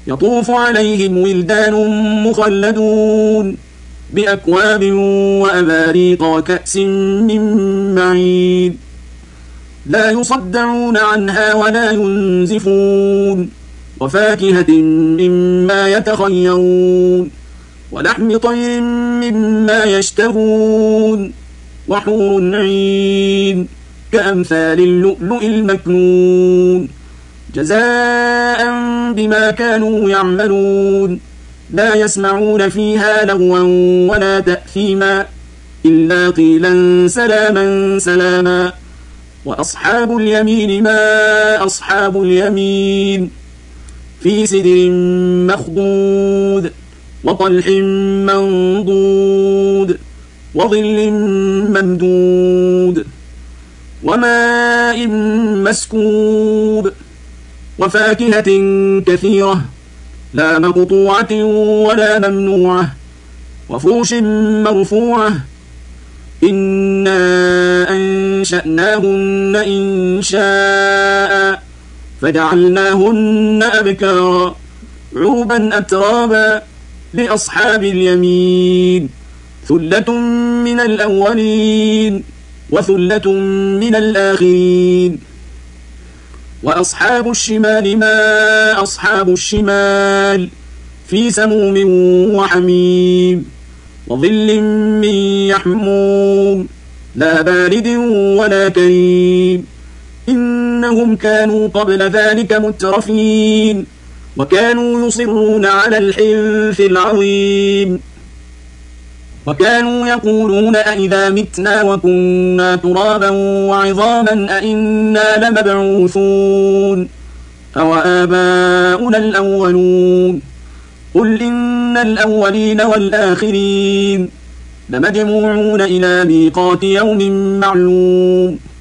يطوف عليهم ولدان مخلدون بأكواب وأباريق وكأس من معين لا يصدعون عنها ولا ينزفون وفاكهة مما يتخيرون ولحم طير مما يشتهون وحور عين كأمثال اللؤلؤ المكنون جزاء بما كانوا يعملون لا يسمعون فيها لغوا ولا تأثيما إلا قيلا سلاما سلاما وأصحاب اليمين ما أصحاب اليمين في سدر مخضود وطلح منضود وظل ممدود وماء مسكوب وفاكهة كثيرة لا مقطوعة ولا ممنوعة وفرش مرفوعة إنا أنشأناهن إنشاء فجعلناهن أبكارا عربا أترابا لأصحاب اليمين ثلة من الأولين وثلة من الآخرين وأصحاب الشمال ما أصحاب الشمال في سموم وحميم وظل من يحموم لا بارد ولا كريم إنهم كانوا قبل ذلك مترفين وكانوا يصرون على الحنث العظيم وكانوا يقولون أئذا متنا وكنا ترابا وعظاما أئنا لمبعوثون أو آباؤنا الأولون قل إن الأولين والآخرين لمجموعون إلى ميقات يوم معلوم